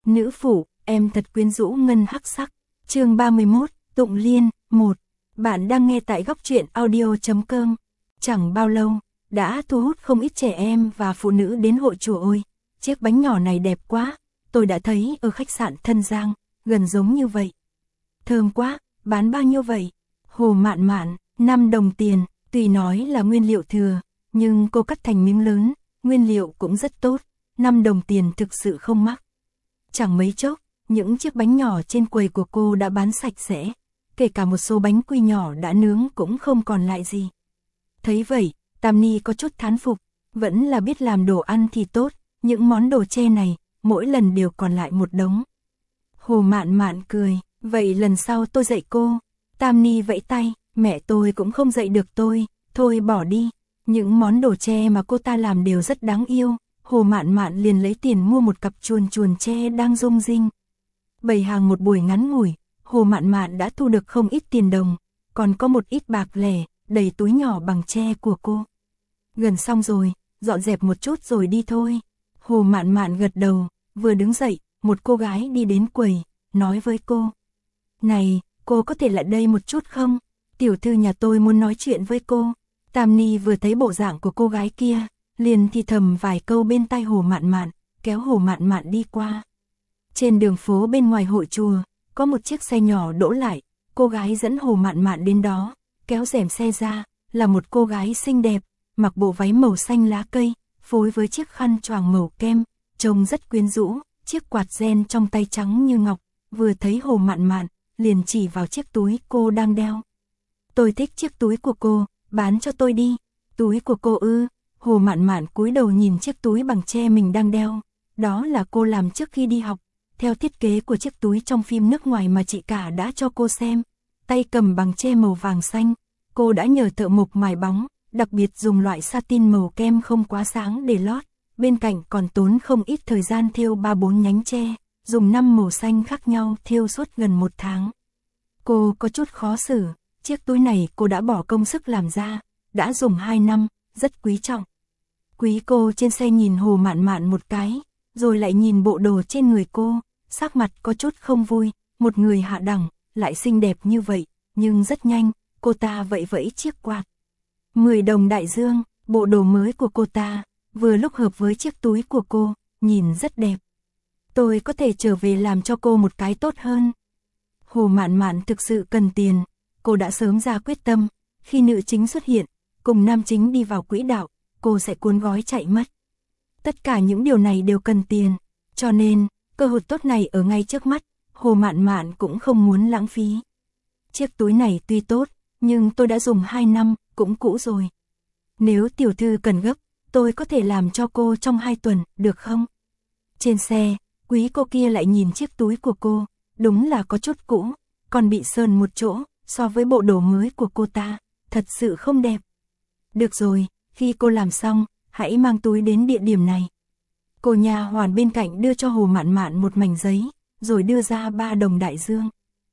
Nữ phụ, em thật quyến rũ ngân hắc sắc. Chương 31, Tụng Liên, 1. Bạn đang nghe tại góc truyện audio.com. Chẳng bao lâu, đã thu hút không ít trẻ em và phụ nữ đến hội chùa. Ôi, chiếc bánh nhỏ này đẹp quá, tôi đã thấy ở khách sạn Thân Giang, gần giống như vậy. Thơm quá, bán bao nhiêu vậy? Hồ Mạn Mạn, 5 đồng tiền, tuy nói là nguyên liệu thừa, nhưng cô cắt thành miếng lớn, nguyên liệu cũng rất tốt, 5 đồng tiền thực sự không mắc. Chẳng mấy chốc, những chiếc bánh nhỏ trên quầy của cô đã bán sạch sẽ, kể cả một số bánh quy nhỏ đã nướng cũng không còn lại gì. Thấy vậy, Tam Ni có chút thán phục, vẫn là biết làm đồ ăn thì tốt, những món đồ che này, mỗi lần đều còn lại một đống. Hồ Mạn Mạn cười, vậy lần sau tôi dạy cô. Tam Ni vẫy tay, mẹ tôi cũng không dạy được tôi, thôi bỏ đi. Những món đồ tre mà cô ta làm đều rất đáng yêu. Hồ Mạn Mạn liền lấy tiền mua một cặp chuồn chuồn tre đang rung rinh. Bày hàng một buổi ngắn ngủi, Hồ Mạn Mạn đã thu được không ít tiền đồng, còn có một ít bạc lẻ, đầy túi nhỏ bằng tre của cô. Gần xong rồi, dọn dẹp một chút rồi đi thôi. Hồ Mạn Mạn gật đầu, vừa đứng dậy, một cô gái đi đến quầy, nói với cô. Này, cô có thể lại đây một chút không? Tiểu thư nhà tôi muốn nói chuyện với cô. Tam Ni vừa thấy bộ dạng của cô gái kia, liền thì thầm vài câu bên tai Hồ Mạn Mạn, kéo Hồ Mạn Mạn đi qua. Trên đường phố bên ngoài hội chùa, có một chiếc xe nhỏ đỗ lại, cô gái dẫn Hồ Mạn Mạn đến đó, kéo rèm xe ra, là một cô gái xinh đẹp, mặc bộ váy màu xanh lá cây, phối với chiếc khăn choàng màu kem, trông rất quyến rũ, chiếc quạt ren trong tay trắng như ngọc, vừa thấy Hồ Mạn Mạn, liền chỉ vào chiếc túi cô đang đeo. Tôi thích chiếc túi của cô, bán cho tôi đi. Túi của cô ư? Hồ Mạn Mạn cúi đầu nhìn chiếc túi bằng tre mình đang đeo, đó là cô làm trước khi đi học, theo thiết kế của chiếc túi trong phim nước ngoài mà chị cả đã cho cô xem. Tay cầm bằng tre màu vàng xanh, cô đã nhờ thợ mộc mài bóng, đặc biệt dùng loại satin màu kem không quá sáng để lót, bên cạnh còn tốn không ít thời gian thêu 3-4 nhánh tre, dùng 5 màu xanh khác nhau thêu suốt gần 1 tháng. Cô có chút khó xử, chiếc túi này cô đã bỏ công sức làm ra, đã dùng 2 năm, rất quý trọng. Quý cô trên xe nhìn Hồ Mạn Mạn một cái, rồi lại nhìn bộ đồ trên người cô, sắc mặt có chút không vui, một người hạ đẳng, lại xinh đẹp như vậy, nhưng rất nhanh, cô ta vẫy vẫy chiếc quạt. 10 đồng đại dương, bộ đồ mới của cô ta, vừa lúc hợp với chiếc túi của cô, nhìn rất đẹp. Tôi có thể trở về làm cho cô một cái tốt hơn. Hồ Mạn Mạn thực sự cần tiền, cô đã sớm ra quyết tâm, khi nữ chính xuất hiện, cùng nam chính đi vào quỹ đạo, cô sẽ cuốn gói chạy mất. Tất cả những điều này đều cần tiền, cho nên, cơ hội tốt này ở ngay trước mắt, Hồ Mạn Mạn cũng không muốn lãng phí. Chiếc túi này tuy tốt, nhưng tôi đã dùng 2 năm, cũng cũ rồi. Nếu tiểu thư cần gấp, tôi có thể làm cho cô trong 2 tuần, được không? Trên xe, quý cô kia lại nhìn chiếc túi của cô, đúng là có chút cũ, còn bị sơn một chỗ, so với bộ đồ mới của cô ta, thật sự không đẹp. Được rồi, khi cô làm xong, hãy mang túi đến địa điểm này. Cô nha hoàn bên cạnh đưa cho Hồ Mạn Mạn một mảnh giấy, rồi đưa ra 3 đồng đại dương.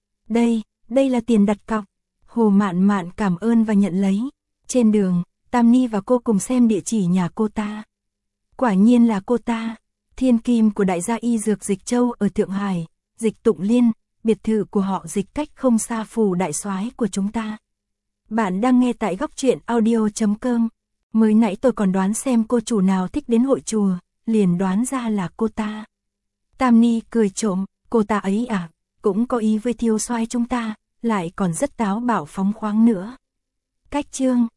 Đây là tiền đặt cọc. Hồ Mạn Mạn cảm ơn và nhận lấy. Trên đường, Tam Ni và cô cùng xem địa chỉ nhà cô ta. Quả nhiên là cô ta, thiên kim của đại gia y dược Dịch Châu ở Thượng Hải, Dịch Tụng Liên, biệt thự của họ Dịch cách không xa phủ đại soái của chúng ta. Bạn đang nghe tại góc truyện audio.com. Mới nãy tôi còn đoán xem cô chủ nào thích đến hội chùa, liền đoán ra là cô ta. Tam Ni cười trộm, cô ta ấy à, cũng có ý với thiếu soái chúng ta, lại còn rất táo bạo phóng khoáng nữa. Cách chương